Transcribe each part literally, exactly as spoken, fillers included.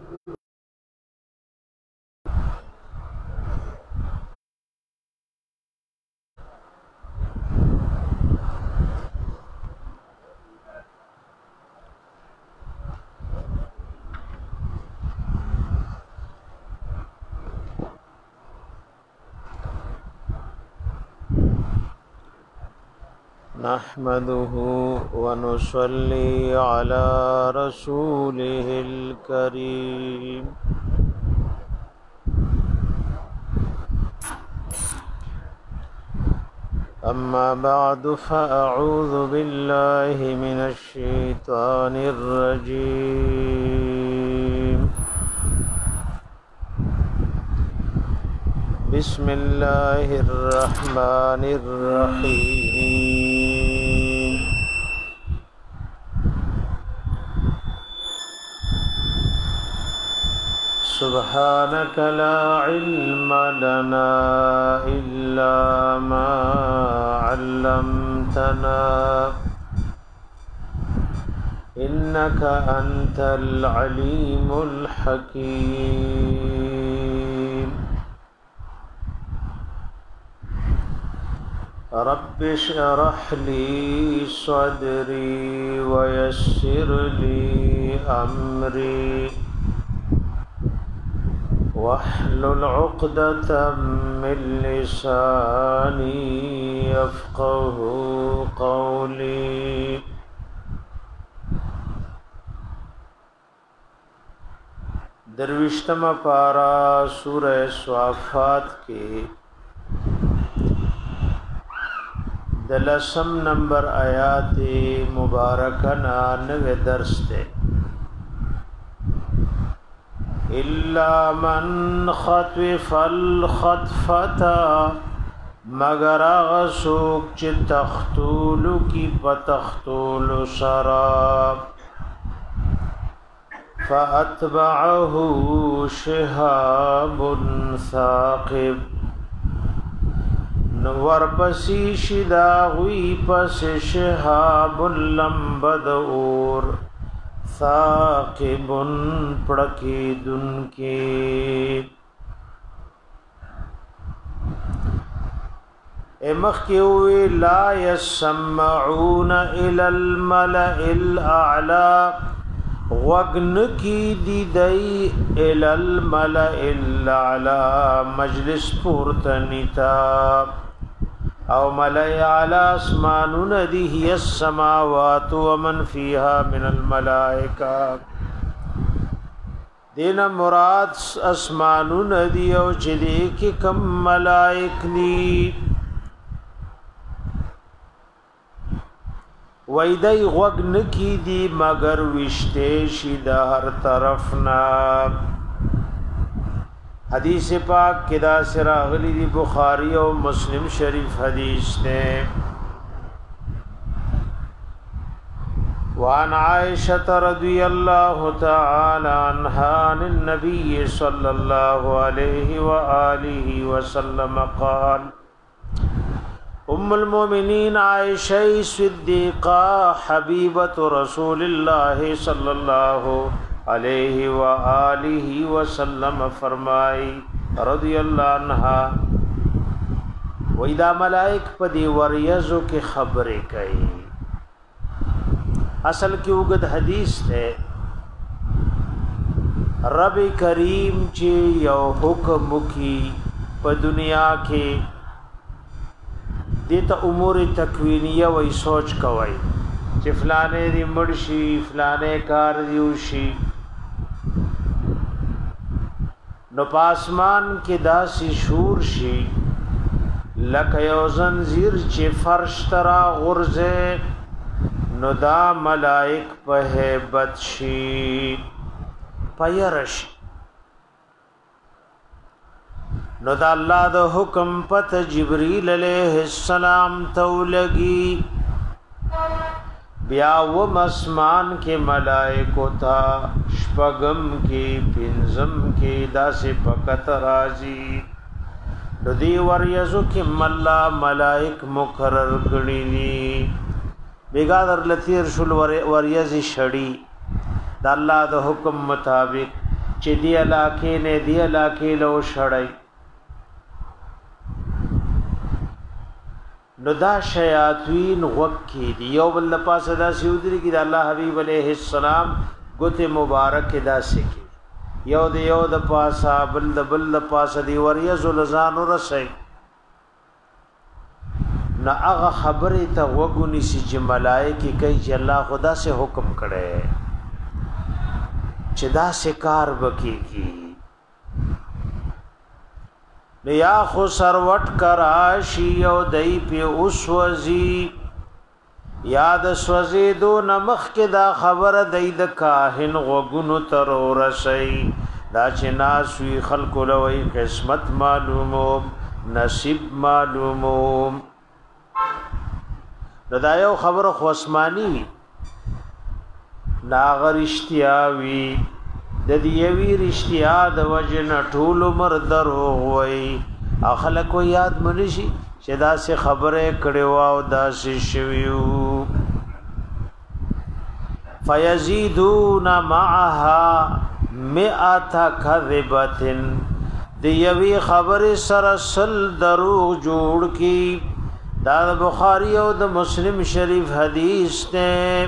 نحمده ونصلي على رسوله الكريم أما بعد فأعوذ بالله من الشيطان الرجيم بسم الله الرحمن الرحيم سبحانك لا علم لنا إلا ما علمتنا إنك أنت العليم الحكيم رب اشرح لي صدري ويسر لي أمري واحلل عقدة من لساني يفقه قولي درویشتم پارا سورہ صافات کے دلسم نمبر آیات مبارکنا نوے درس دے إلا من خطف الخطفتا مگر غسوک چه تختولو کی پتختولو سراب فأتبعه شهاب ثاقب نور پسی شداغوی پس شهاب لمبد اور ثاقب پڑکیدن کے امخ کے ہوئے لا يسمعون الى الملأ الاعلى وگن کی دی دی الى الملأ الاعلى مجلس پورتنیتا او ملائ علی اسمانون دی هی السماوات ومن فیها من الملائکہ دینا مراد اسمانون دی او چلی کی کم ملائک دی ویدی غگن کی دی مگر وشتے شیدہ ہر طرفنا حدیث پاک کدا سراغلی دی بخاری و مسلم شریف حدیث نے وعن عائشة رضی اللہ تعالی عنہا عن النبی صلی اللہ علیہ وآلہ وسلم قال ام المؤمنین عائشہ صدیقہ حبیبت رسول اللہ صلی اللہ علیہ وآلہ وسلم فرمائی رضی اللہ عنہا وَإِذَا ملائک پدی وریزو کی خبریں کئی اصل کی اگد حدیث ہے رب کریم چی یو حکم کی پا دنیا کے دیتا امور تکوینیہ وی سوچ کوئی چی فلانے دی مرشی فلانے کار دیوشی نو پاسمان کې داسې شور شي لکه یو زنځیر چې فرش ترا غرزه نو دا ملائک په هیبت شي پيرش نو دا الله د حکم پته جبريل عليه السلام ته لګي بیا و مسمان کے ملائکو تا شپغم کے پنزم کے داسے پکت رازی ردی وریزو کی ملا ملائک مقرر گنینی بیگا در لطیر شل وریزی شڑی دا اللہ دا حکم مطابق چې دی علاقه نه دی علاقه لو شړای نو دا شیاطین وکی دی یو بل پاسه دا سیودری کی دا الله حبیب علیہ السلام گوت مبارک دا سکی یو دی یو د پاسه بل د بل د پاسه دی وریا زلزان ورسای نا هغه خبره ته وګونی چې ملائکه کوي چې الله خدا سے حکم کړي چې دا سکار وکيږي نیا خو سروټ کراشی او دای په اوسوزی یاد سوزی دو نمخ کې دا خبر دای د کاهن غوګونو تر ورسي دا چې ناسوی خلق لوی قسمت معلومو نصیب معلومو دا یو خبر خو اسماني وی ناغرشتیاوی د دیوی رشتیا د وجن ټول مر دروغ وای اخلق یاد منشي چې دا سه خبره کړي واو دا سه شویو فیزيدون معها مئات کذبه دیوی خبره سره سل دروغ جوړ کی دا بخاری او د مسلم شریف حدیث ته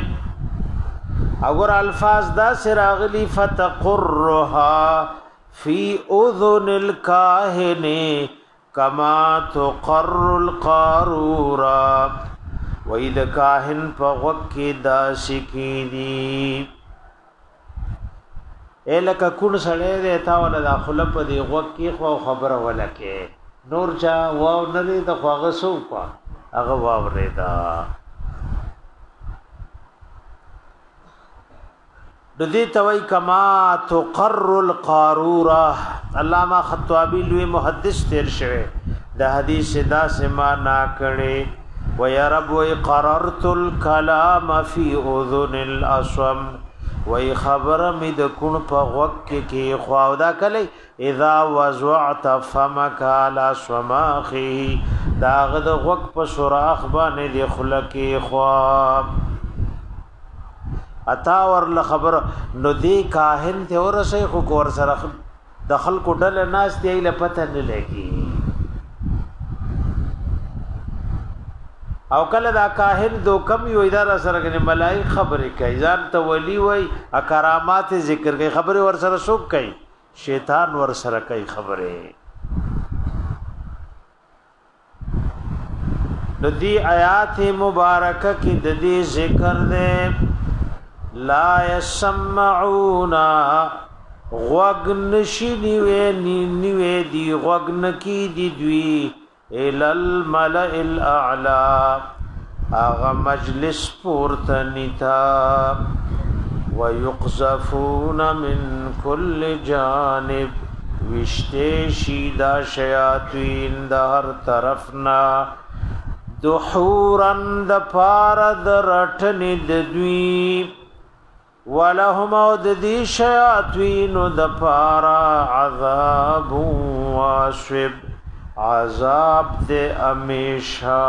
اگر الفاظ دا سراغلی فتقرها فی اذن الکاہن کما تقر القارورا وید کاہن پا غکی دا سکی دی اے لکا کون سڑے دیتا والا دا خلپ دی غکی خو خبر ولکے نور چا واو نری دا خواغ سوپا اغا واو ریدا ددی توي کما تقر القاروره علامہ خطابی لوی محدث تیر شوه د حدیث دا سما نا کړي و یا رب و قررت الكلام في اذن الاصم و خبر مد کون په وقت کې خواودا کله اذا وزعت فمك على سماخي دا غد وقت په سوراخ باندې دی خلق خواب اتا ور خبر نو دی کاهن ته ورسې خو کور سره دخل کو ډل ناس دی له پته نه لګي او کله دا کاهن دو کم یو اداره سره کنه ملائک خبرې کوي ځان ته ولی وای اکرامات ذکر کوي خبره ور سره شوک کوي شیطان ور سره کوي خبره نو دی آیات مبارکه کې د دې ذکر ده لا يسمعون غوغن شنیوه نیوه دی غوغن کی دی دوی الى الملأ الاعلى اغا مجلس پورتنیتا ويقذفون من كل جانب وشته شیدا شیاطین د هر طرفنا دحورن د پار د رټنی د دوی ولهم د دې شیاطین د پارا عذاب واسب عذاب د امیشا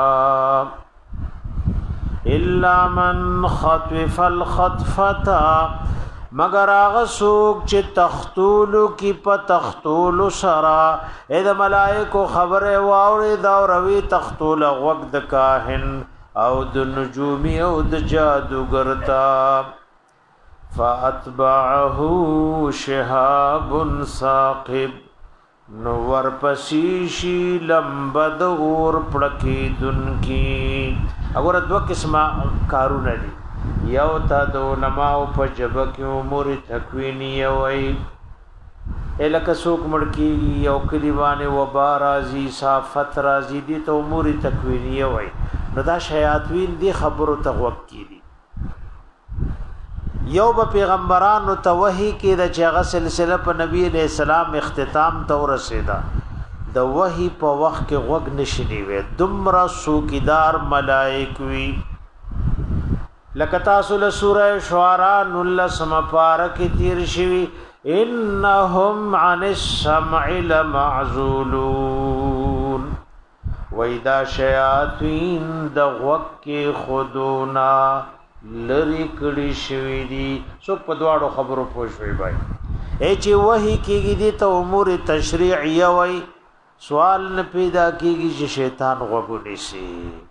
الا من خطف الخطفتا مگر هغه سوق چې تختولو کی په تختولو سرا اې د ملائکو خبره واوري دا روي تختول وقت د کاهن او د نجومي او د جادوګرتا فاتبعه شهاب ثاقب نو ورپسیشی لمبد اور پړکی دن کی اگر دو قسمه کارونه دي یو تا دو نماو په جب کې امور تکوینی وای الک سوک مړکی یو کلیوانه و بارازی صافت رازی دي ته امور تکوینی وای نو دا شیاطین دی خبرو تغوک کی دي یو به پیغمبرانو ته وحی کې د چغه سلسله په نبی علیہ السلام اختتام ته ورسیدا د وحی په وخت کې غوږ نشلی وي دمرا سوکیدار ملائک وی لکتا سول سوره شعراء نل سم پارک تیر شوی انهم عن السمع لمعزولون وإذا شیاطین د غوږ کې خودونا لری کړي شوی دي څوک په دواړو خبرو پوه شوی بای اے چې وحی کېږي دي ته امور تشریعیه وای سوال نه پیدا کېږي چې شیطان غوږ شي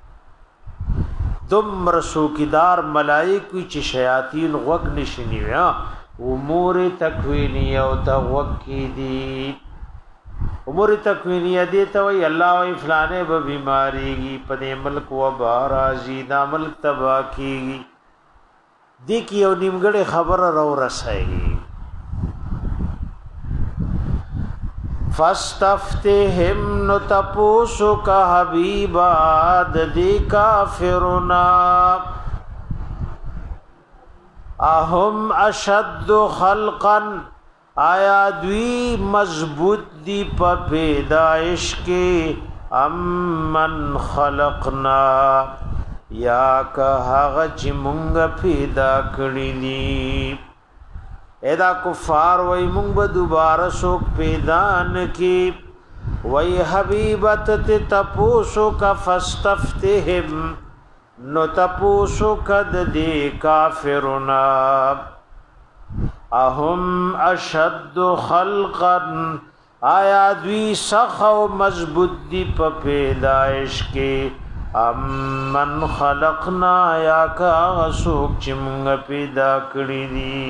دم رسوکدار ملائکه چې شیاطین غوږ نشنی یا امور تکوینیه او ته غوږ کې دي امور تکوینیه دي ته وی الله وی فلانه به بیماریږي په ملک و بارازي د ملک تبا کیږي دي کی یو نیمګړی خبر راو رسایي فاستفتهم نتپوسو کا حبیبا ددی کافرنا اهم اشد خلقا آیا دوی مضبوط دی په پیدائش کې ام من خلقنا یا که هغه چې مونږ پیدا کړی دي ادا کفار وای مونږ به دوباره څوک پیدا نکي وای حبیبت ته تپوسو کا فاستفتهم نو تپوسو کد دی کافرنا اهم اشد خلقا آیا دوی سخ و مضبوط دی په پیدائش کې ام من خلقنا یا کا غسوک چې مونږ پیدا کړی دي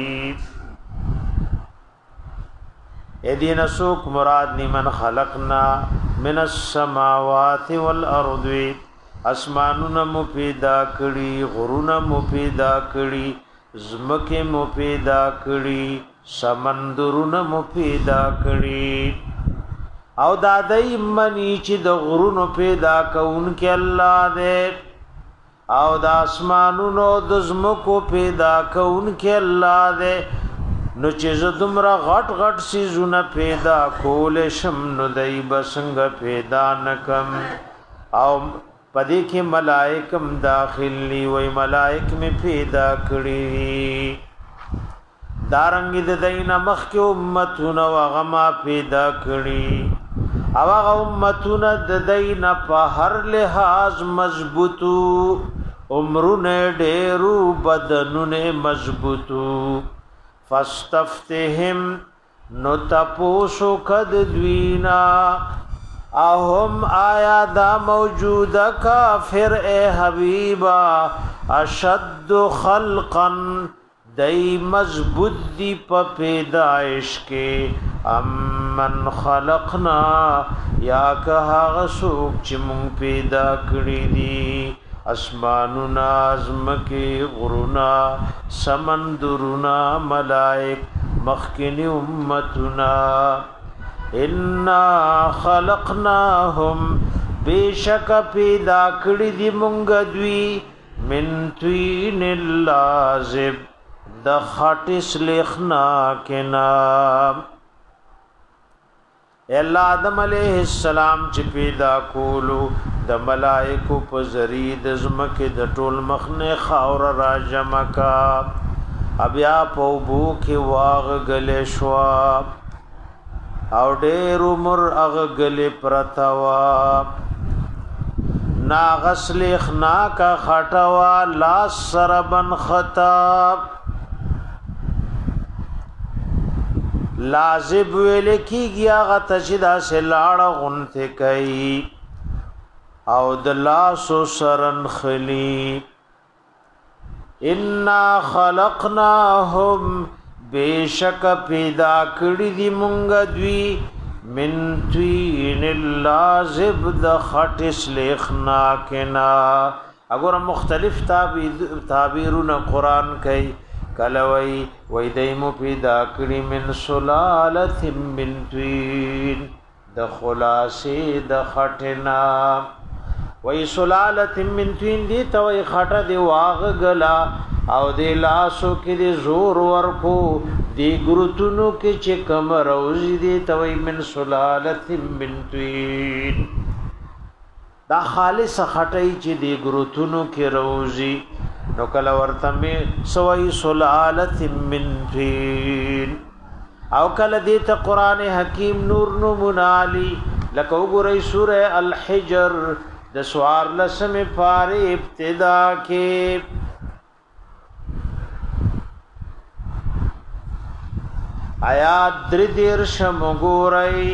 ادین سوک مراد لمن خلقنا من السماوات والارض اسمانونه مو پیدا کړی غرونه مو پیدا کړی زمکه مو پیدا کړی سمندرونه مو پیدا کړی او دادای منی چې د غرونو پیدا کونکي الله دې او د اسمانونو د زمکو پیدا کونکي الله دې نو چې زدمره غټ غټ سيزونه پیدا کول شم نو دای بسنګ پیدا نکم او پدې کې ملائکم داخلي وای ملائک می پیدا کړی دارنګ د دین مخ کې امتونه وغما پیدا کړی او هغه امتونه د دین په هر لحاظ مضبوطو عمرونه ډېرو بدنونه مضبوطو فاستفتهم نو تپوسو کد دوینا اهم آیا دا موجود کافر اے حبیبا اشد خلقا دی مضبوط دی پا پیدائش کے ام من خلقنا یا کہا غسوک چمون پیدا کری دی اسمانونا ازمکی غرونا سمندرونا ملائک مخکن امتنا انا خلقناهم بیشک پیدا کړی دی مونږ دوی من طین لازب د خاطس لخنا کنا الله آدم علیہ السلام چې پیدا کولو د ملائکو په ذریعہ د زمکه د ټول مخنه خاور را جمع کا بیا په بو کې واغ غلې شوا او ډېر عمر هغه غلې پرتاوا نا غسل خنا کا خټوا لا سربن خطاب لازب ویل کیږي هغه تشدا سلاړه غنته کوي او د لاسو سرن خلی انا خلقناهم بیشک پیدا کړی دی مونږ دوی من طین لازب د خټس لخنا کنا اگر مختلف تعبیرونه قران کوي کلوی وای دیمو پیدا کړی من سلالت من طین د خلاصې د خټنا وای سلالت من طین دی ته وای خټه دی واغ غلا او دی لاسو کې دی زور ورکو دی ګرتونو کې چې کم روزي دی ته وای من سلالت من طین دا خالص خټای چې دی ګرتونو کې روزي نو کله ورته می سوئی سلالت من طین او کله دې ته قران حکیم نور نو منالی لکه وګورئ سوره الحجر د سوار لسم پاره ابتدا کې آیات در دیر شمگوری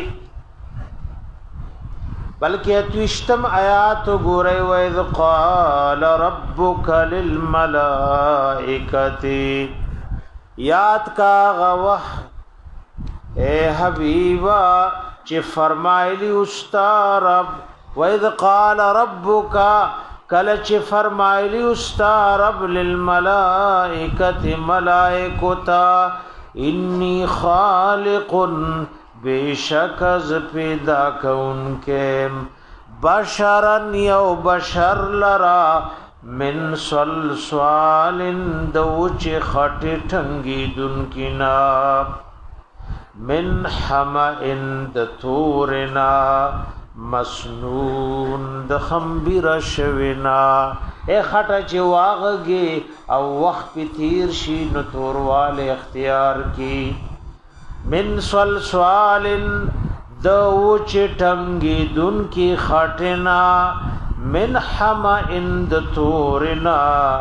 بلکہ اتوشتم آیات گوری وَإِذْ قَالَ رَبُّكَ لِلْمَلَائِكَةِ یاد کا غوح اے حبیبا چی فرمائلی استا رب وَإِذْ قَالَ رَبُّكَ کل چی فرمائلی استا رب لِلْمَلَائِكَةِ ملائکتا انی خالق بیشک از پیدا کون کے بشرن یو بشر لرا من صلصال دوچ خط ٹھنگی دن کنا من حمئن دتورنا مسنون دخمبر شونا اے خطا چی واغگی او وقت پی تیر شی نتور والے اختیار کی من صلصال دوچ ٹنگی دن کی خطنا من حمئن دتورنا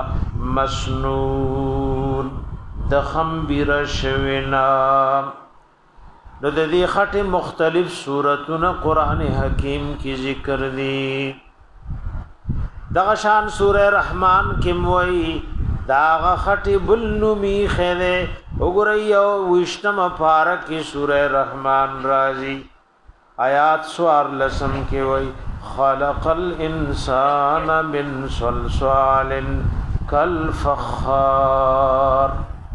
مسنون دخمبر شونا نو د دې خټه مختلف سورتونه قران حکیم کی ذکر دي دغه شان سوره رحمان کې موي داغه خټه بل نو می خره وګورئ او وشتم پارک کی سوره رحمان راځي آیات سوار لسم کې وای خلق الانسان من صلصال كالفخار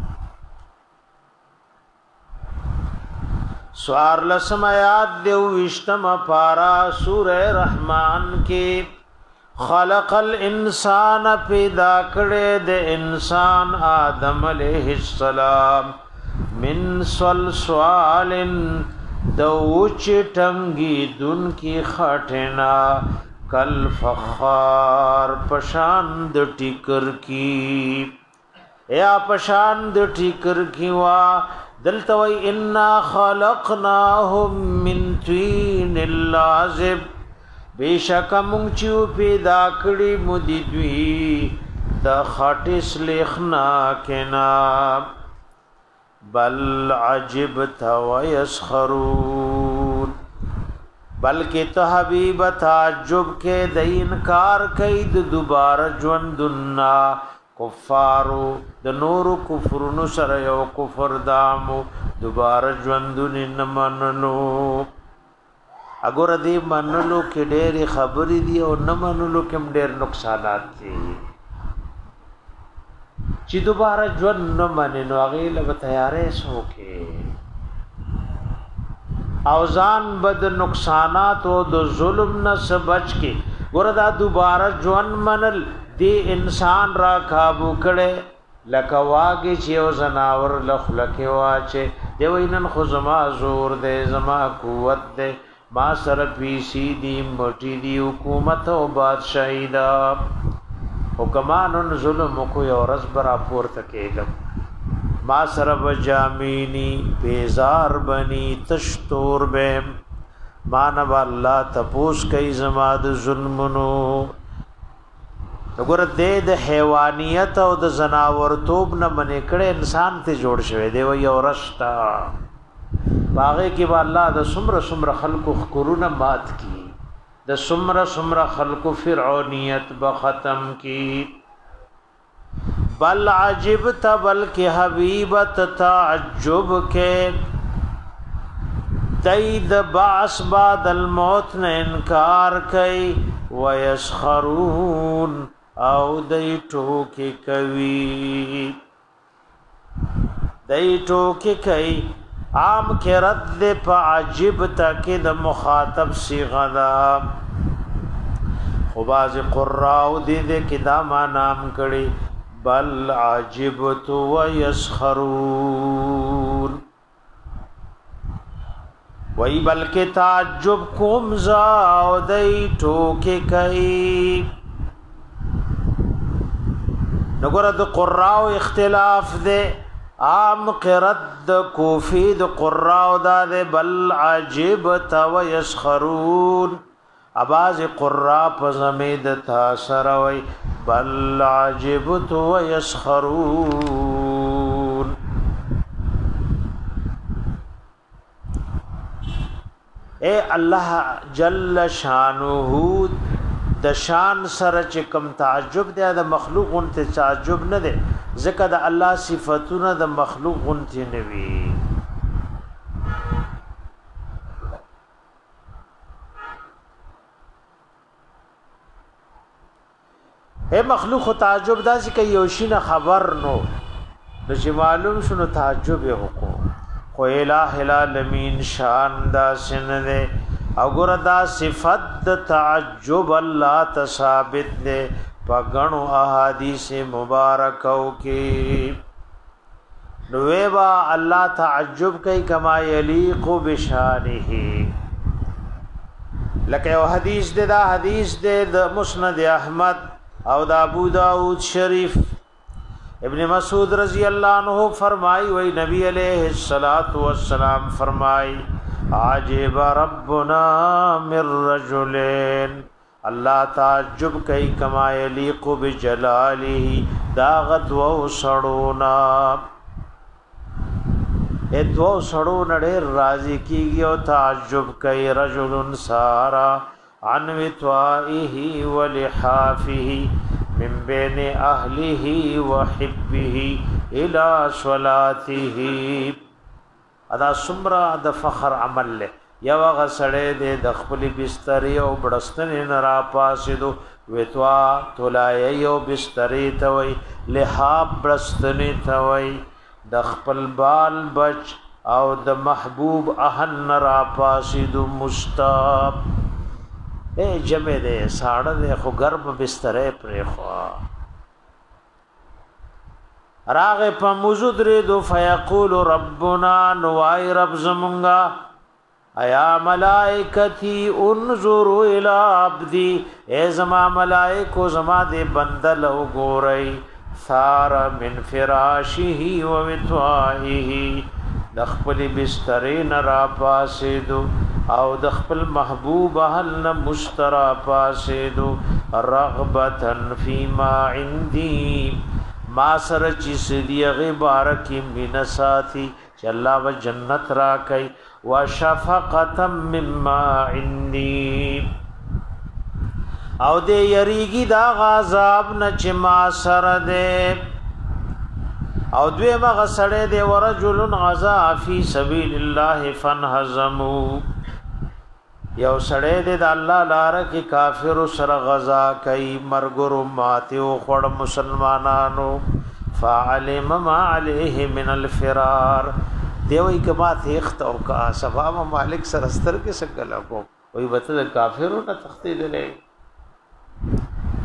سوار لسم آیات دیو وشتم پارا سورہ رحمان کی خلق الانسان پیدا کڑے دے انسان آدم علیہ السلام من صلصال دوچ ٹنگی دن کی خٹنا کل فخار پشاند ٹکر کی یا پشاند ٹکر کی وا دلتوی انا خلقناهم من طین اللازب بیشک مونچو پیدا کړي مودي دوی د خاطس لیخنا کنا بل عجبت ويسخرون بلکې ته حبیب تعجب کې د انکار کوي د دوباره ژوندنا کفارو د نورو کفرونو سره یو کفر دامو دوباره ژوندون نه منلو اګور دې منلو کې ډېر خبرې دي او نه منلو کې ډېر نقصانات دي چې دوباره ژوند نه مننو هغه له تیارې سوکې او ځان بد نقصانات او د ظلم نه بچ کې ګور دا دوباره ژوند منل دی انسان را کابو کړي لکه واګي چې او زناور لخلکه واچه دی وینن خو زما زور دی زما قوت دی ما سره پیسی دی مټی دی حکومت او بادشاہی دا حکمانن ظلم کو یو رز برا پورته کېږم ما سره بجامینی بیزار بنی تشتور بهم مانو الله تپوس کوي زما د ظلمونو وګوره دې د حیوانیت او د زناورتوب نه منې کړه انسان ته جوړ شوی دی وي او رشتا باغې کې با الله د سمره سمره خلقو خکرونه مات کی د سمره سمره خلقو فرعونیت به ختم کی بل عجبت بلکې حبیبت تعجب کې تید بعث بعد الموت نه انکار کوي ويسخرون او دای ټوکی کوي دای ټوکی کوي عام کې رد په عجب تک د مخاطب صيغه دا خو باز قراء دې دې کې دا ما نام کړي بل عجبت ويسخرون وای بلکې تعجب کوم زا او دای ټوکی کوي نګور د قراء اختلاف ده عام قرات د کوفی د قراء ده بل عجب تو يسخرون اباز قراء په زمید تاثر وای بل عجب تو يسخرون اے الله جل شانه د شان سره چې کم تعجب دی د مخلوق غنته تعجب نه دی ځکه د الله صفاتونه د مخلوق غنته نه وي اے مخلوق تعجب داسې کوي یو شي نه خبر نو د چې معلوم شنو تعجب یې وکړو خو الٰه العالمین شان داسې نه دی او ګره دا صفت د تعجب الله ثابت ده په غنو احادیث مبارکو کې نو وا الله تعجب کوي کما یلیق بشانه لکه یو حدیث ده دا حدیث ده د مسند احمد او د ابو داود شریف ابن مسعود رضی اللہ عنہ فرمائی وی نبی علیہ الصلوۃ والسلام فرمائی عجب ربنا من رجلین اللہ تعجب کئی کما یلیق بجلالہ داغت و سڑونا اے دو سڑونا ډیر راضی کیږي او تعجب کئی رجل سارا عن وطائه ولحافه من بین اهله وحبه الى صلاته ادا سمرا د فخر عمل له یو غسړې د خپل بستر او بڑستن نه را پاسېدو وتوا تولای یو بستر ته وای لحاب بڑستن ته وای د خپل بال بچ او د محبوب اهل نه را پاسېدو مستاب اے جمع دے ساڑا دے خو گرب بسترے پرے خوا راغ پا موزود ریدو فیقول ربنا نوائی رب زمونگا ایا ملائکتی انظروا الى عبدی اے زما ملائکو زما دے بندلو گو رئی ثار من فراشی و وطوائی دخپل بسترین را پاسیدو او د خپل محبوب اهل نه مشترا پاسېدو رغبتا فيما عندي ما سره چې سدي غبارکی من ساتي چې الله و جنت را کوي وشفقتا مما عندي او دې یریږي دا غضب نه چې ما سره دې او دوی مغه سړې دې ورجل غزا فی سبیل الله فانهزموا یو سړی دې د الله لار کې کافر سره غزا کوي مرګرو ماته او خړ مسلمانانو فعلم ما عليه من الفرار دی وی کما تخت او کا صفا مالک سره ستر کې سګل کو وی وته کافرو نه تختی دلې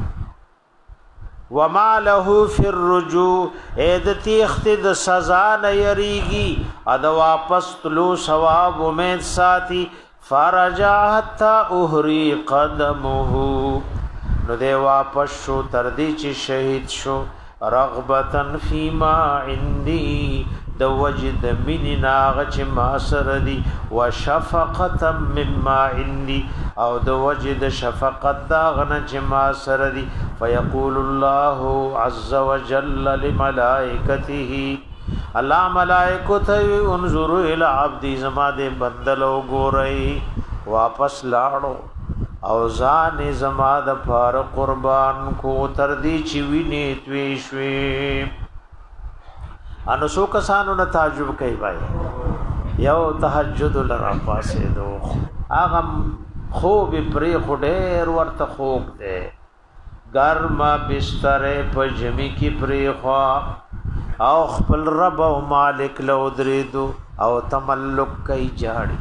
وما له في الرجوع اې د تخت د سزا نه یریږي ا د واپس تلو ثواب امید ساتي فرجع حتى احري قدمه نو دی واپس شو تر دې چې شهید شو رغبتا فيما عندي د وجد من ناغ چې ما سره دي وشفقتا مما عندي او د وجد شفقت دا غنه چې ما سره دي فيقول الله عز وجل لملائكته الله ملائکو ته انظروا الى عبدي زما دې بندلو ګورئ واپس لاړو او ځان زما د فار قربان کو تر دې چې ویني توي شوي انو سو کسانو نه تعجب کوي بھائی یو تهجد لرا پاسې دو اغم خوب پرې خډېر ورته خوب دے ګرما بستر په جمی کې پرې خوا او خپل رب او مالک لو دریدو او تملک کوي جاړي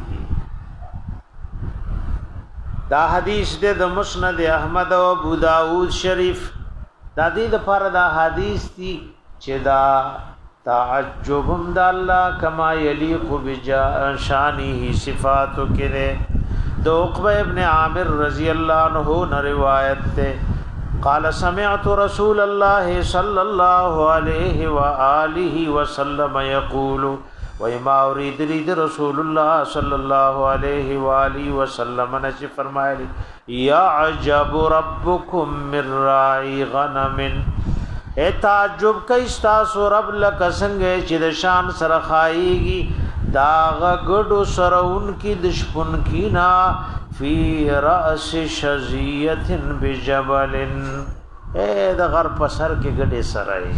دا حدیث دے د مسند احمد او ابو داود شریف دا دې د پر دا حدیث دی چې دا تعجبم د الله کما یلیق بشانه صفاتو کې د عقبہ ابن عامر رضی اللہ عنہ نے روایت تے قال سمعت رسول الله صلى الله عليه واله وسلم يقول وما اريد ريد رسول الله صلى الله عليه واله وسلم نے فرمایا يعجب ربكم من راعي غنم اے تعجب کای تاسو رب لک څنګه چې د شان سره خایيږي داغ گڑو سرون کی دشپن کی نا فی رأس شزیت بجبل اے دا غر پسر کے گڑے سرائی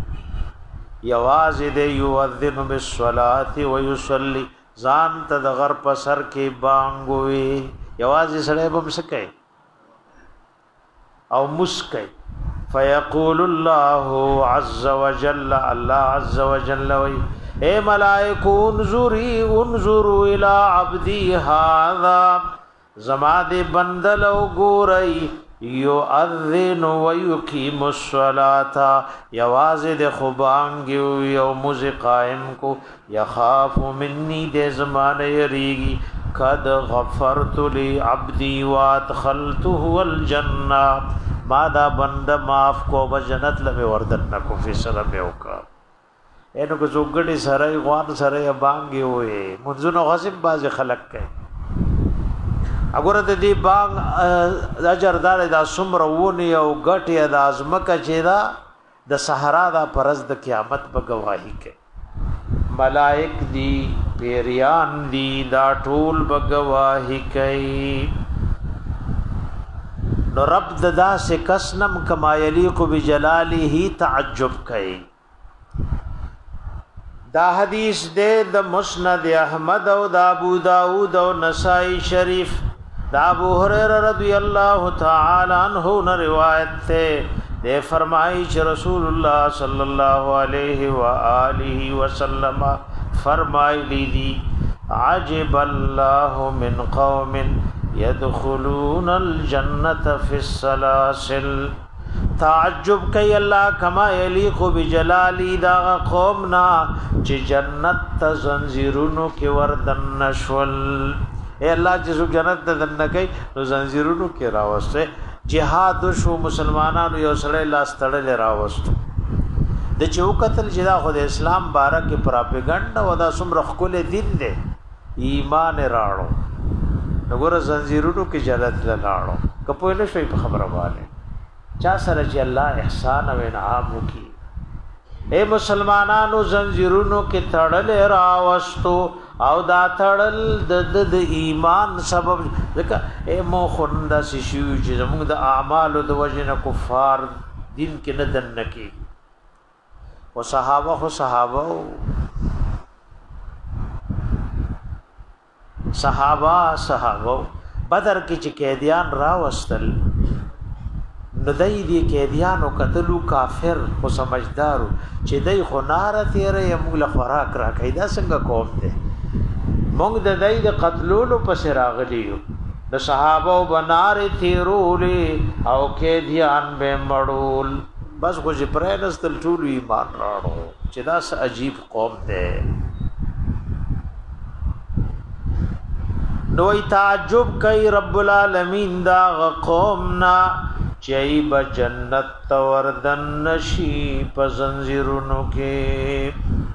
یواز دے یوذن بالصلاة ویسلی زان تا دا غر پسر کے بانگوی یواز سڑے بم سکے او مسکے فیقول اللہ عز وجل اللہ عز وجل وی اے ملائکو انظری انظروا الى عبدی هذا زماد بندلو گورئی یؤذن ویقیم الصلاة یواز دے خوبانگیو یومز قائم کو یخاف منی دے زمان یریگی قد غفرت لی عبدی وادخلته الجنہ مادا بند معاف کو بجنت لمے وردن نکو فی سلم یوکا اینو کو زوگڑی سرائی غوان سرائی بانگی ہوئے منزونو غصب بازی خلق کئی اگر د دې بانګ اجر دار د سمر ونی او غټي د ازمکه چې دا د صحرا د پرز د قیامت په گواہی کې ملائک دی پیریان دی دا ټول په گواہی کوي نو رب ددا سے کسنم کما یلیق بجلاله تعجب کوي دا حدیث دے د مسند احمد او د ابو داود او نسائی شریف دا ابو ہریرہ رضی اللہ تعالی عنہ نے روایت تے دے فرمائی چ رسول اللہ صلی اللہ علیہ وآلہ وسلم فرمائی لی دی عجب اللہ من قوم يدخلون الجنة في السلاسل تعجب کئی اللہ کما یلیق بجلالی دا قومنا چی جنت تا زنزیرونو کی وردن نشول اے اللہ جسو جنت تا دن نکی نو زنزیرونو کی راوستے جہاد شو مسلمانانو یو سڑے لاستڑل راوستو دا چو قتل جدا خود اسلام بارا کی پراپیگنڈ و دا سمرخ کل دین دے ایمان راڑو نگور زنزیرونو کی جنت لناڑو کپوئی نشوئی پا خبر والے چا سره چې الله احسان او انعام وکي اے مسلمانانو زنجیرونو کې تړل راوستو او دا تړل د د ایمان سبب ځکه اے مو خوندا شیشو چې زموږ د اعمالو د وجنه کفار دین کې نه دن نکي او صحابه خو صحابه صحابه صحابه بدر کې چې قیدیان راوستل نو دای دی قیدیانو قتلو کافر خو سمجدارو چې دای خو نار تیرې موږ له خوراک را کیدا څنګه کوم دې موږ د دای د قتلولو پس راغلیو د صحابه بنار تیرولې او قیدیان به مړول بس خو چې پرې نستل ټول ایمان راړو چې دا س عجیب قوم دی نو تعجب کوي رب العالمین دا قومنا چئی با جنت توردن نشی پا زنزیرونو کے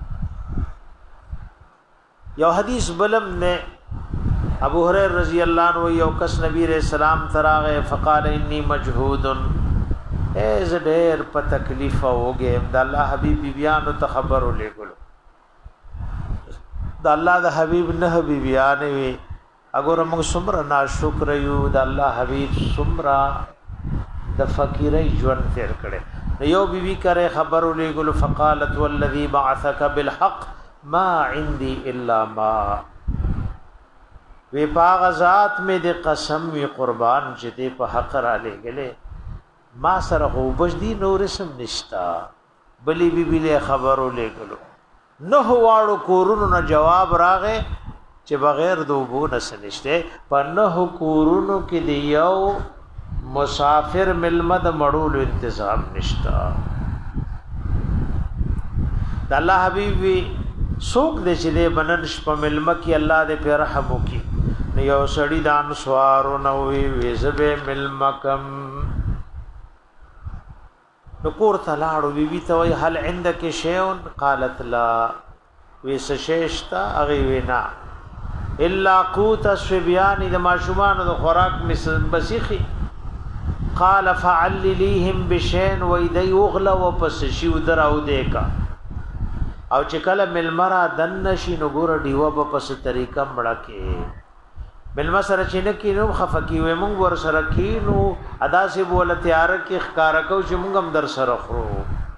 یو حدیث بلم نے ابو حریر رضی اللہ عنہ یو کس نبی علیہ السلام تراغے فقال انی مجہود ایز دیر پا تکلیف ہو گئے دا اللہ حبیب بیبیانو تخبرو لے گلو دا اللہ دا حبیب نہ بیبیانے وی اگر منگ سمرا نا شکریو دا اللہ حبیب سمرا د فقیرای ژوند تیر کړي یو بیبي کرے خبرو لګلو فقالت والذي بعثك بالحق ما عندي الا ما وی پاغ ذات می د قسم وی قربان چې دې په حق را لګلې ما سره خو بجدي نور سم نشتا بلی بیبي له خبرو لګلو نه واړو کورونو نه جواب راغې چې بغیر دوبو نسنشته په نه کورونو کې دی یو مسافر ملمد مړول انتظام نشتا د الله حبیب سوق دې چې دې بنن شپ ملم کې الله دې په رحم وکي یو سړی دان سوارو نو وی وزبه ملمکم نکور تلاړو بی بی ته وی هل عندك شیء قالت لا وسششتا اغي وینا الا قوت الصبيان د ماشومان د خوراک مثل بسیخي قال فعلليهم بشين ويدي اغلا وپس شیو دراو دیکا او چې کله ملمرا دن نشي نو ګور دیو په پس طریقه مړه کې ملما سره چې نه کینو خفقي وي مونږ ور سره کینو ادا سي بوله تیار کې ښکارا کو چې مونږ هم در سره خورو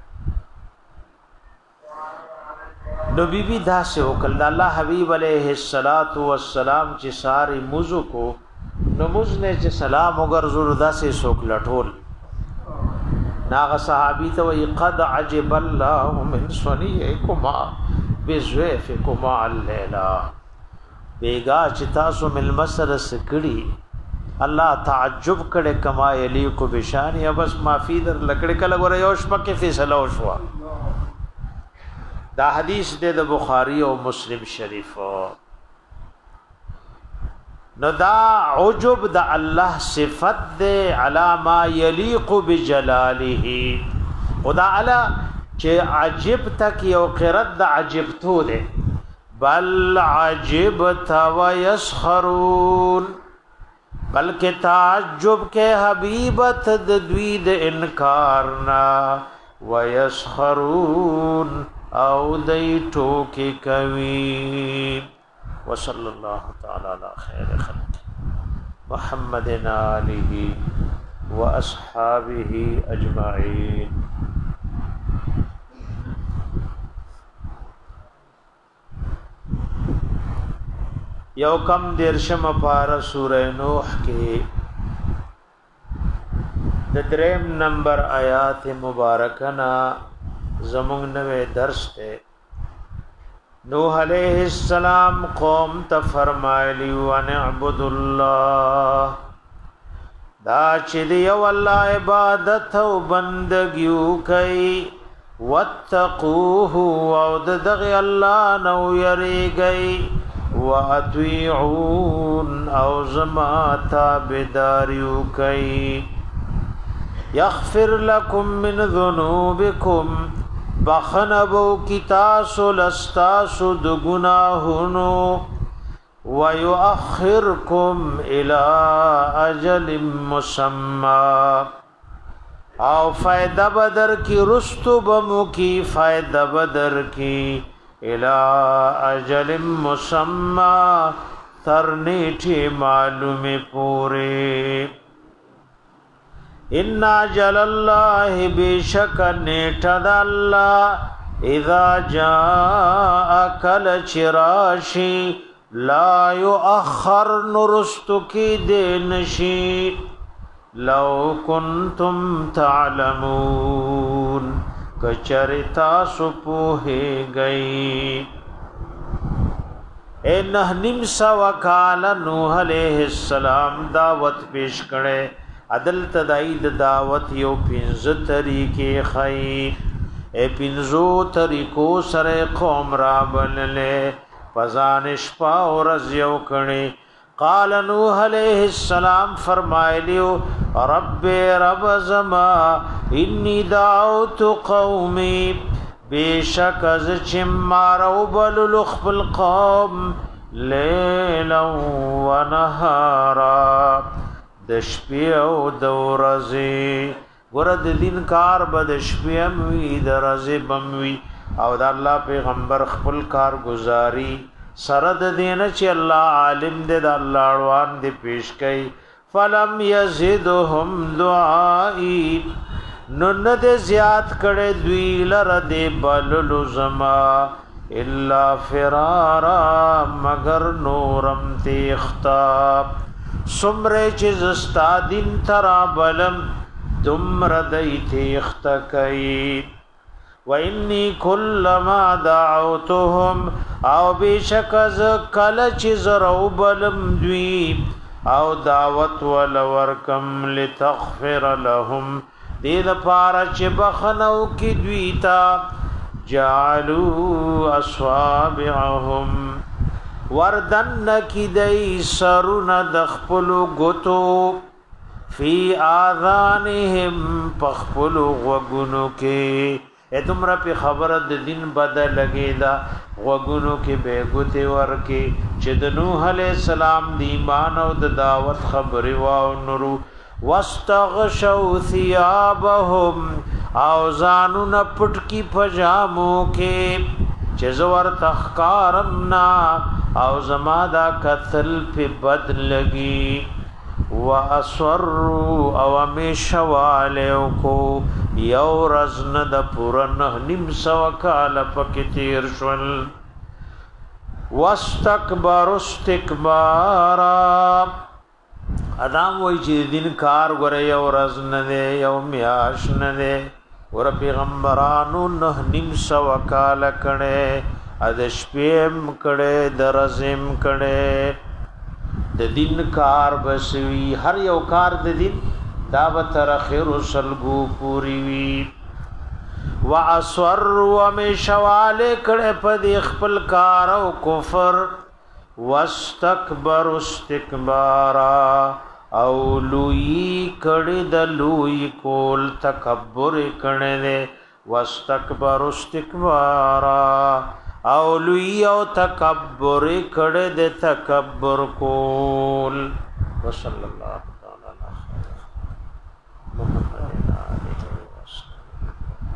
نو بی بی دا سے وکړه الله حبیب علیہ الصلات والسلام چې ساری موزو کو نو موز نے چې سلام وګرځول دا سے سوک لټول ناغه صحابي ته وی قد عجب الله من صنيعكما بزويفكما الليلا بیگا چې تاسو مل مسر سکړي الله تعجب کړي کما یلیق بشان یا بس معافی در لکړي کله ور یوش پکې فیصله وشوا دا حدیث د بخاری او مسلم شریف نو دا عجب د الله صفت د علامه یلیق بجلاله خدا علا چې عجب تک یو قرت د عجب تو ده بل عجبت ويسخرون بلکہ تعجب کے حبیبت د دوی د انکار نا ويسخرون او دای ټوکی کوي وصلی الله تعالی علی خیر خلق محمد آله واصحابه اجمعین یو کم درشم پار سورہ نوح کے دریم نمبر آیات مبارکنا زمون نوے درس تے نوح علیہ السلام قوم تا فرمائلی وان اعبد اللہ دا چلی یو اللہ عبادت و بندگیو کئی واتقوه وعود دغی اللہ نو یری گئی وَأَطِيعُونَ او زما تابداریو کئی یغفر لکم من ذنوبکم بخنبو کی تاسو لستاسو دگناہنو وَيُؤَخِّرْكُمْ إِلَىٰ أَجَلٍ مُسَمَّى او فائدہ بدر کی رستو بمو کی فائدہ بدر کی الى اجل مسمى ترنیٹھی معلوم پورے ان اجل اللہ بشک نیٹد اللہ اذا جاء کل چراشی لا یؤخر نرست کی دینشی لو کنتم تعلمون کچرتا سپوہے گئی اے نہنم سوکال نوح علیہ السلام دعوت پیش کرے عدل تدائی دعوت یو پینز طریقے خی اے پینزو طریقو سر قوم را بللے پزانش پاو رزیو کرے قال نوح علیہ السلام فرمائے لیو رب رب زما انی دعوت قومی بیشک از چمارو بللو خپل قوم لیلا و نهارا دشپی او دورزی گرد دین کار با دشپی اموی درزی بموی او دا اللہ پیغمبر خپل کار گزاری سرد دین چی اللہ عالم دے دا اللہ اڑوان دے پیش کئی فلم یزدهم دعائی نن دے زیاد کڑے دوی لرد بللو زما الا فرارا مگر نورم تیختاب سمرے چیز استادین ترا بلم دم ردی تیخت کئی وَإِنِّي كُلَّمَا دَعَوْتُهُمْ او بیشک از کل چیز رو بلم دوی او دعوت ولورکم لتغفر لهم دید پارا چی بخنو کی دویتا جعلو اصوابعهم وردن کی دی سرون دخپلو گتو فی آذانهم پخپلو غگنو کے اے تمرا پی خبر د دین بد لگے دا غگونو کې بیگوتے ورکی چې د نوح علیہ السلام دی ایمان او د دعوت خبر واو نورو واستغشوا ثيابهم او زانو نه پټ کی پجامو کې چې زور تخکارمنا او زما دا قتل په بد لګي واسر او میشواله کو یو رزن د پورن نیم سو کال پکې تیر شول واستكبر استكبارا ادم وای چې دین کار غره یو رزن نه یو میاش نه ور پیغمبرانو نه نیم سو کال کړه اد شپم کړه درزم کړه د دین کار بسوي هر یو کار د دین دا به تر خیر سلګو پوری وی واصر ومشوال کړه په د خپل کار او کفر واستكبر استكبارا او لوی کړه د لوی کول تکبر کړه واستكبر استكبارا او لوی او تکبر کړه د تکبر کول وصلی الله تعالی علیه محمد علیه وسلم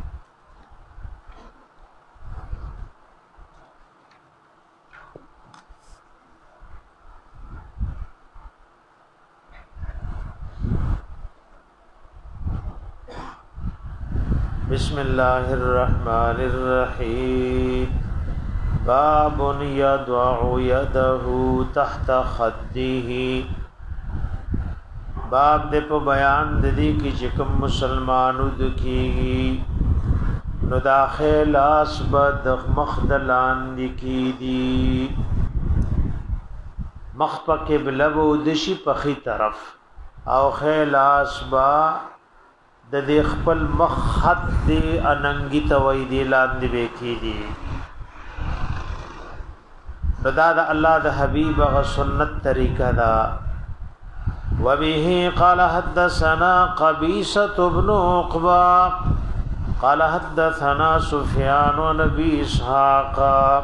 بسم الله الرحمن الرحيم باب يضع يده تحت خده باب دې په بیان د دې کې چې کوم مسلمانو د کېږي نو داخل اسبد مخدلان دي کې دي مخ په قبله و دشي په خي طرف او خیل اسبا د دې خپل مخ خط دی اننګي توي دی لاندې وکي دي دا د الله د حبيب غ سنت طریقه دا وبه قال حدثنا قبيصة بن عقبة قال حدثنا سفيان بن اسحاق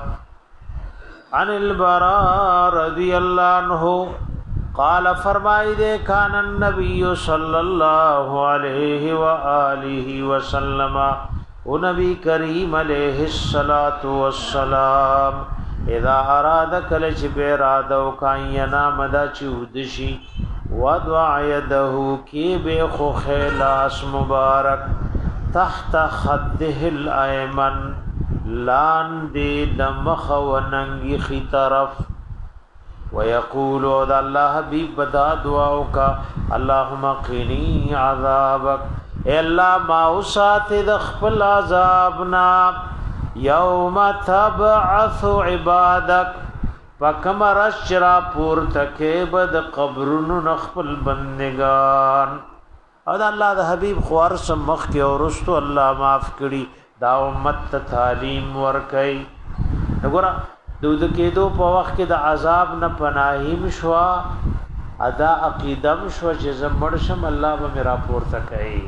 عن البراء رضي الله عنه قال فرمائی دے کان النبی صلی اللہ علیہ وآلہ وسلم او نبی کریم علیہ الصلاة والسلام اذا اراد کلچ بیرادو کائینا مدا چودشی ودعا یدہو کی بے خیلاس مبارک تحت خده الایمن لان دے دمخ وننگی خی طرف ويقول ذا الله حبيب بدا دعاءك اللهم قني عذابك الا ما وسات دخل عذابنا يوم تبعث عبادك فكما رشرا پور تکه بد قبرن نخل بندگان او ذا الله د حبيب خوار سمخ کې اورستو الله معاف کړي دا امت تعلیم ور کوي وګوره دود کېدو په وخت کې د عذاب نه پناهیم شوا ادا عقیدم شو چې زمړ شم الله به میرا پورته کوي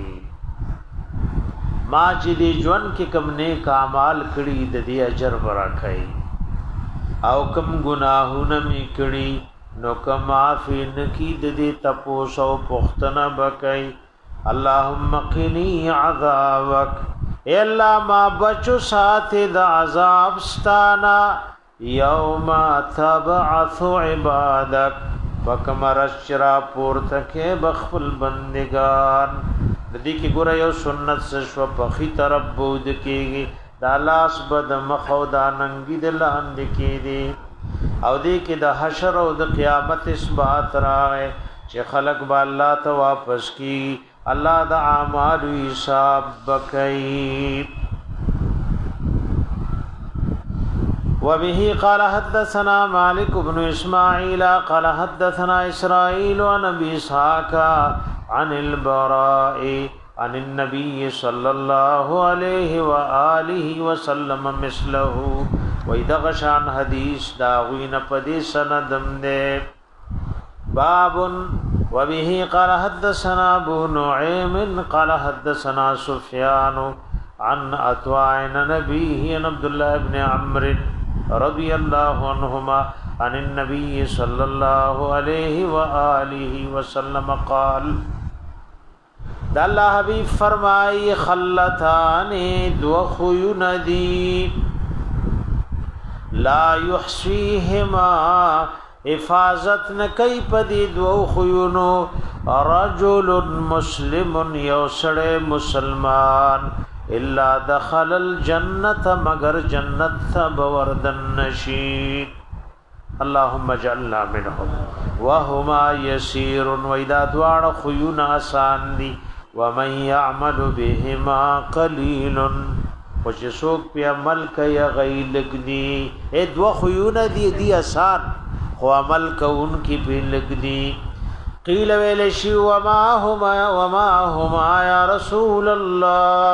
ما چې دې ژوند کې کوم نیک اعمال کړي د دې اجر ورا کوي او کوم ګناهونه می کړي نو کوم عافی نکی د دې تپوس او پختنه بکای اللهم قنی عذابک الا ما بچو ساتھ د عذاب ستانا یوم تبعث عبادک فکما رشرا پورتکه بخفل بندگان د دې کې ګوره یو سنت سشو په خي طرف بود کېږي دا لاس بد مخو دا ننګي د لاندې کېږي او دې کې د حشر او د قیامت اثبات راغی چې خلق با الله ته واپس کی الله د اعمال حساب بکئی وبه قال حدثنا مالك بن اسماعيل قال حدثنا اسرائيل عن ابي اسحاق عن البراء عن النبي صلى الله عليه واله وسلم مثله وإذا حديث داوين پدي سندم ده باب وبه قال حدثنا ابو نعيم قال حدثنا سفيان عن أطاع نبيه عبد الله بن عمرو رضي الله عنهما عن النبي صلى الله عليه وآله وسلم قال دا الله حبیب فرمائی خلتان دو خیون دی لا يحصيهما حفاظت نکي پدی دو خيونو رجل مسلم يوسړ مسلمان الا دخل الجنه مگر جنت بوردن نشي اللهم اجعلنا منهم وهما يسير واذا دوار خيون آسان دي ومن يعمل بهما قليل وجسوک په عمل کوي غیلګنی اے دو خيون دي دي آسان خو عمل کون کی په لګنی قیل ویل شی وما هما وما هما یا رسول الله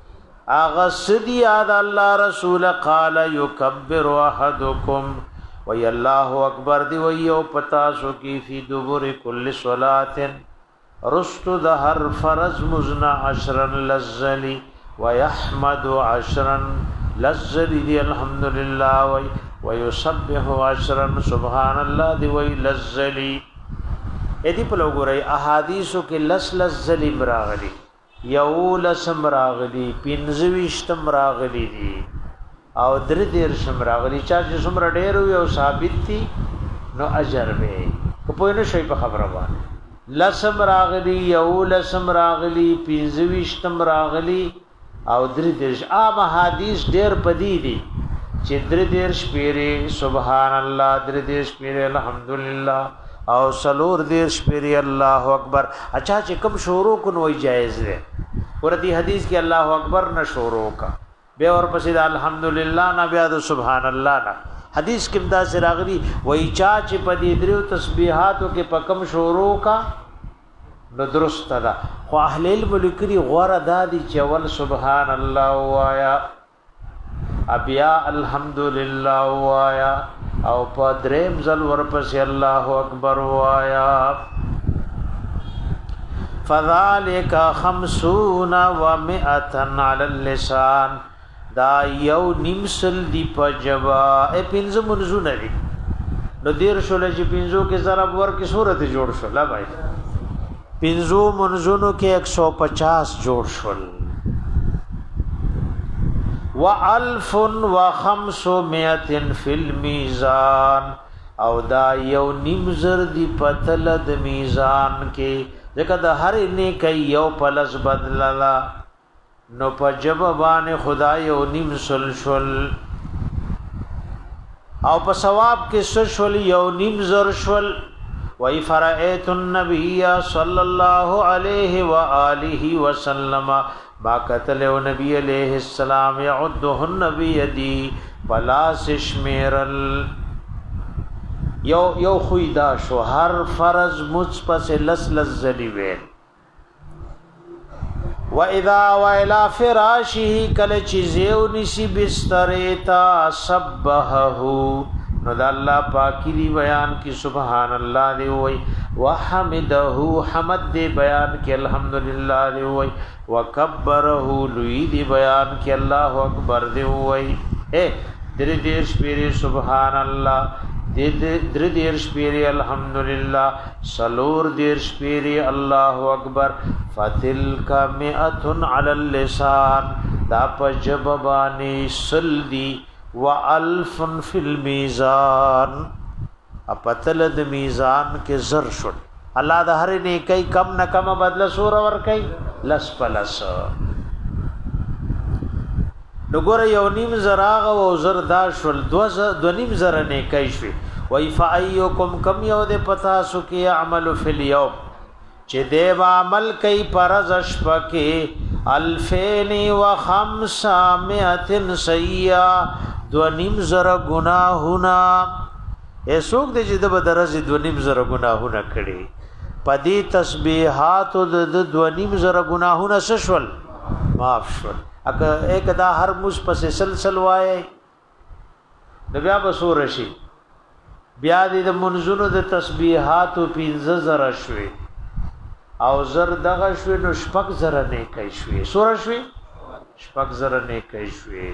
اغسدی اد الله رسول قال يكبر احدكم وی الله اکبر دی وی او پتا سو کی فی دبر کل صلات رست دهر فرض مزنا عشرا لزلی ويحمد عشرا لزلی دی الحمدللہ وی ويسبح عشرا سبحان الله دی وی لزلی ادی په لګورای احادیثو کې لس لزلی براغلی یو لسم راغلی پنځويشتم راغلی دی او در دیر شم راغلی چا چې څومره ډیر وي او ثابت دي نو اجر به په نو شي په خبره باندې لسم راغلی یو لسم راغلی پنځويشتم راغلی او در دیر عام حدیث ډیر پدی دي چې در دیر شپېره سبحان الله در دیر شپېره الحمدلله او سلور دیر شپېره الله اکبر اچھا چې کوم شروع کو نوې جایز ده ورته حدیث کې الله اکبر نه شروع کا بے اور پسید الحمدللہ نا بیا د سبحان الله نا حدیث کې دا سراغلی وای چا چې پدې درو تسبیحاتو کې پکم شروع کا نو درست ده خو اهل علم لیکري غوړه دادی چې ول سبحان الله وایا ابیا الحمدللہ وایا او په دریم ځل ورپسې الله اکبر وایا فذلك خمسون ومئة على اللسان دا یو نیمسل دی پجبا اے پینزو منزو نری نو دیر شوله چې پینزو کې ضرب ور کې صورت جوړ شو لا بھائی پینزو منزونو کې ایک سو پچاس جوړ شول والف وخمسمائة فی المیزان او دا یو نیمزر دی پتل د میزان کې ځکه د هر نیکي یو پلس بدللا نو په جوابان خدای او نیم سل شل او په ثواب کې سل یو نیم زر شل وای فرایت النبی صلی الله علیه و آله وسلم با قتل او نبی علیہ السلام یعده النبی دی بلا شمیرل یو یو خویدا شو هر فرض مص پس لس لزلی ویل واذا ویلا فراشه کل چیزیو نسی بستریتا سبحه نو د الله پاکی دی بیان کی سبحان الله دی وای وحمده حمد دی بیان کی الحمدللہ دی وای وکبره لوی دی بیان کی الله اکبر دی وای اے در دیر شپیری سبحان الله در دیر شپیری الحمدللہ سلور دیر شپیری اللہ اکبر فتلک مئت علی اللسان دا پا جببانی سل دی و الف فی المیزان اپتل د میزان کے زر شد اللہ دا ہر نیکی کم نہ کم بدل سور ور کئی لس پلس نګور یو نیم زراغ او زردا شول دو دو نیم زره نه کیشوي وای فایکم کم یو د پتا سو کې عمل فی الیوم چې دیو عمل کوي پرز شپکه الفین و خمسمائة سیئه دو نیم زره گناهونه ایسوک د چې د بدرز دو نیم زره گناهونه کړي پدی تسبیحات د دو نیم زره گناهونه سشول معاف شول اگر ایک دا ہر مس پس سلسل وائے نو بیا بسو رشی بیا دی د منزونو د تسبیحات او پینځه زره شوي او زر دغه شوي نو شپږ زره نه کوي شوي سور شوي شپږ زره نه کوي شوي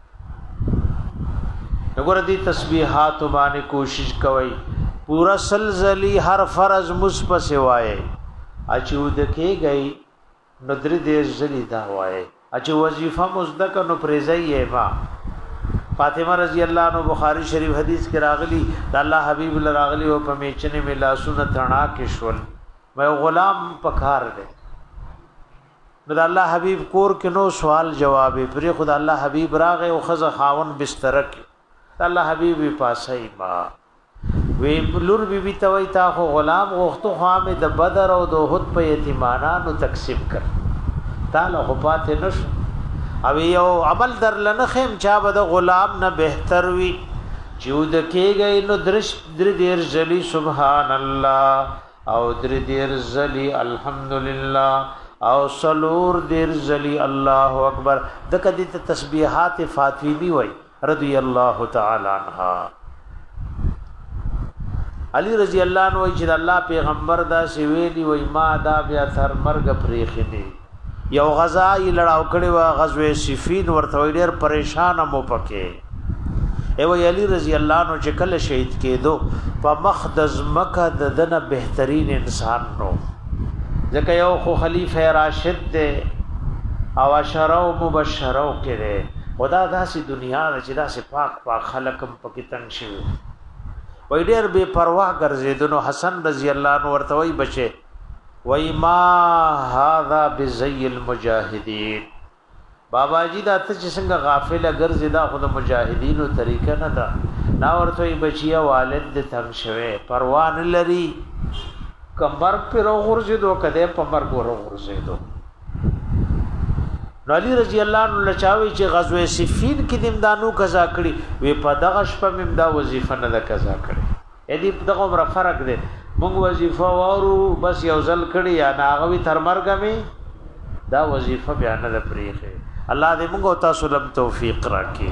وګوره دي تسبیحات باندې کوشش کوي پورا سلسلی ہر فرض مس پس وائے اچو دکې گئی نو درې دې زلی دا وائے اچ وظیفه مزدک نو پرځایې ما فاطمه رضی الله عنها بخاری شریف حدیث کې راغلی د الله حبیب الله راغلی او په میچنه می لاسونه تڼا کې شول مې غلام پکار دی د الله حبیب کور کې نو سوال جواب پرې خدای الله حبیب راغې او خزه خاون بستر کې الله حبیب پاسه ما وی لور بی بی توي تا خو غلام غوښتو خامه د بدر او د احد په یتیمانانو تقسیم کړ تعالی خو پاتې نش او یو عمل در لنه خیم چا بد غلام نه بهتر وی چود کېږي نو درش در دیر زلی سبحان الله او در دیر زلی الحمدلله او سلور دیر زلی الله اکبر د کدی تسبیحات فاطمی وای رضی الله تعالی عنها علی رضی الله عنه چې الله پیغمبر دا سی ویلی وای ما دا بیا تر مرګ پریخنی یو غزا ای لړاو کړي وا غزوه صفین ورته ډیر پریشان مو پکې ای وای علی رضی الله عنه چې کله شهید کېدو په مخدز مکه د دنه بهترین انسان نو ځکه یو خو خلیفہ راشد دی او اشرو مبشرو کړي خدا داسې دنیا چې داسې پاک پاک خلقم پکې تنگ شي وای ډیر بے پروا ګرځیدنو حسن رضی الله عنه ورته وای بچي وای ما هذا بزي المجاهدين بابا جی دا ته څنګه غافل ګرځیدا خود مجاهدینو طریقه نه دا نا ورته وای بچیا والد د تنگ شوه پروا نه لري کمر پر غرزیدو کده په مرګ ور غرزیدو نو علی رضی الله عنه لچاوي چې غزوه صفین کې دمدانو قضا کړی وی په دغه شپه مم دا وظیفه نه ده قضا کړی اې دې دغه عمر فرق دی موږ وظیفه وارو بس یو ځل کړی یا ناغوي تر مرګ می دا وظیفه بیان نه پریخه الله دې موږ تاسو لم توفیق راکړي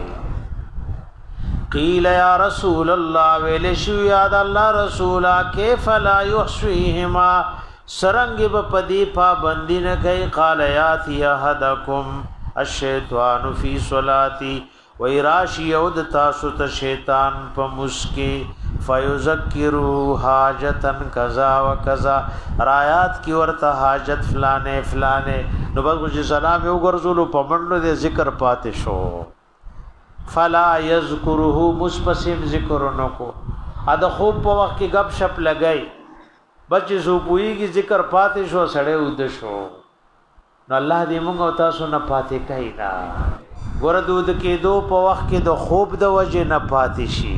قیل یا رسول الله ویل شو یا الله رسولا کیف لا یحصیهما سرنگ بپدی پابندی نہ کئی قال یاتی احدکم الشیطان فی صلاتی ویراشی یود تاسو ته شیطان په مسکی فیذکرو حاجتن کذا وکذا رایات کی ورته حاجت فلانے فلانے نو بس سلام یو ګرځولو په منډو دې ذکر پاتې شو فلا یذکره مسپسم ذکرونو کو ا د خوب په وخت کې غب شپ لګای بچ زو پویږي ذکر پاتې شو سړې ود شو نو الله دې موږ او تاسو نه پاتې کاینا ګور دود کې دو په وخت کې د خوب د وجه نه پاتې شي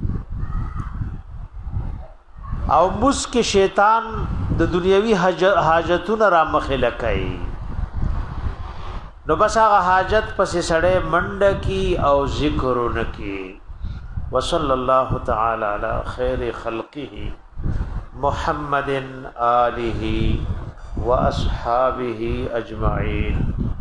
او مسک شیطان د دنیوي حاجتونو را مخه لکای نو بس هغه حاجت پسې سړې منډ کی او ذکرونه کی وصلی الله تعالی علی خیر خلقه محمد آله واصحابه اجمعين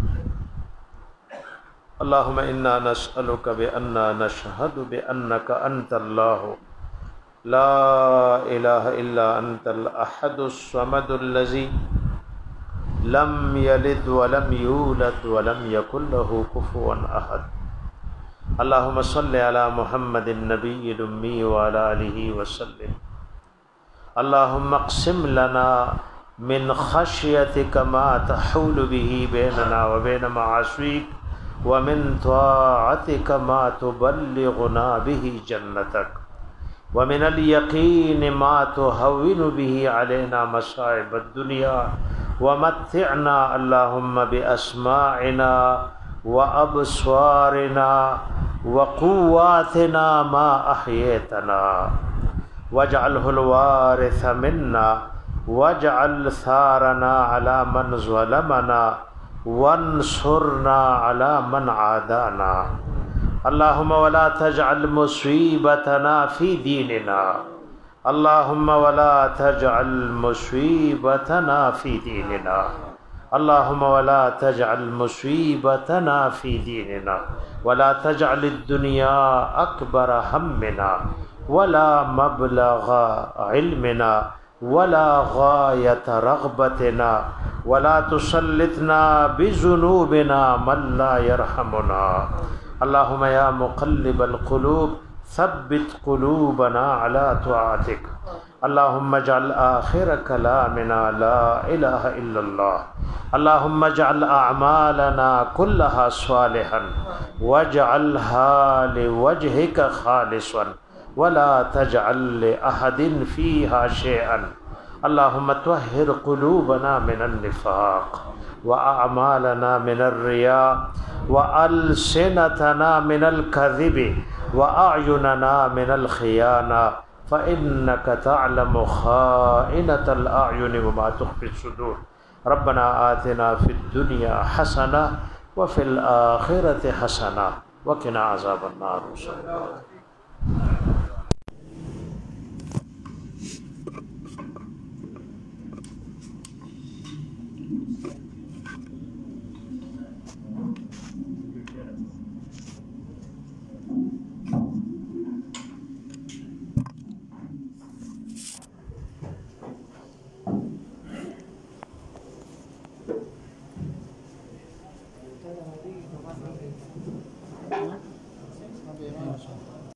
اللهم انا نسألك بأننا نشهد بأنك انت الله لا اله الا انت الاحد الصمد الذي لم يلد ولم يولد ولم يكن له كفوا احد اللهم صل على محمد النبي الامي وعلى اله وسلم اللهم اقسم لنا من خشيتك ما تحول به بيننا وبين معاصيك ومن طاعتك ما تبلغنا به جنتك ومن اليقين ما تهون به علينا مصائب الدنيا ومتعنا اللهم بأسماعنا وأبصارنا وقواتنا ما أحييتنا واجعله الوارث منا واجعل ثارنا على من ظلمنا وانصرنا على من عادانا اللهم ولا تجعل مصيبتنا في ديننا اللهم ولا تجعل مصيبتنا في ديننا اللهم ولا تجعل مصيبتنا في ديننا ولا تجعل الدنيا أكبر همنا ولا مبلغ علمنا ولا غاية رغبتنا ولا تسلطنا بذنوبنا من لا يرحمنا اللهم يا مقلب القلوب ثبت قلوبنا على طاعتك اللهم اجعل آخر كلامنا لا إله إلا الله. اللهم اجعل أعمالنا كلها صالحا واجعلها لوجهك خالصا ولا تجعل لأحد فيها شيئا. اللهم طهر قلوبنا من النفاق وأعمالنا من الرياء وألسنتنا من الكذب وأعيننا من الخيانة فإنك تعلم خائنة الأعين وما تخفي الصدور. ربنا آتنا في الدنيا حسنة وفي الآخرة حسنة وقنا عذاب النار.